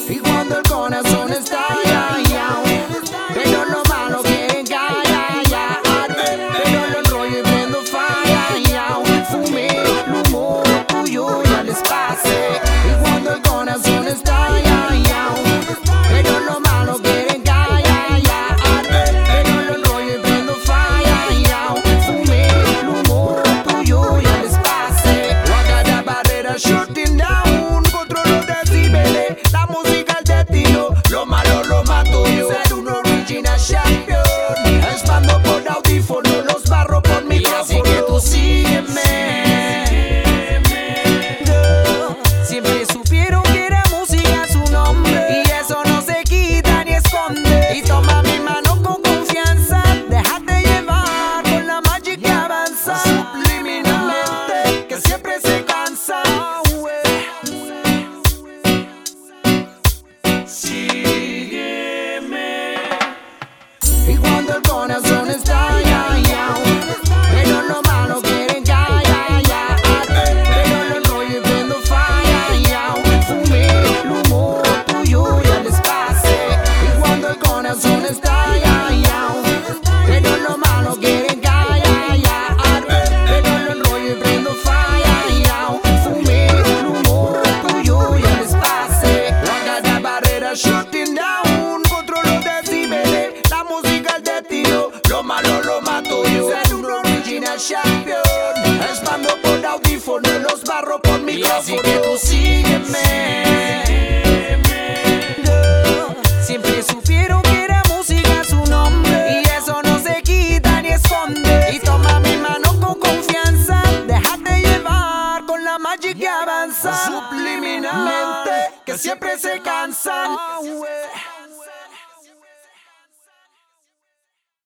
Y cuando el corazón está ya, pero lo malo quieren callar, pero lo enrollo y prendo falla, fumé el humo tuyo ya les pasé. Y cuando el corazón está ya, pero lo malo quieren callar, pero lo enrollo y prendo falla, fumé el humo tuyo ya les pasé. Guarda barrera shooting down, controlo decibeles, la música el destino, lo malo lo mato yo. Ser un original champion, expando por audífono, los barro por micrófono. Así que tú sígueme. Siempre supieron que era música su nombre, y eso no se quita ni esconde. Y toma mi mano con confianza, déjate llevar con la magia que avanza subliminalmente, que siempre se cansa. Sígueme. Y cuando el corazón está ya, pero lo malo quieren callar, pero lo enrollo y prendo falla, fumé el humo tuyo ya les pasé. Y cuando el corazón está ya, pero lo malo quieren callar, pero lo enrollo y prendo falla, fumé el humo tuyo ya les pasé. Guarda barrera shooting down, controlo decibeles, la música el destino, lo malo lo mato yo. Ser un original champion, expando por audífono, los barro por micrófono. Así que tú sígueme. Siempre supieron que era música su nombre, y eso no se quita ni esconde. Y toma mi mano con confianza, déjate llevar con la magia que avanza subliminalmente, que siempre se cansan.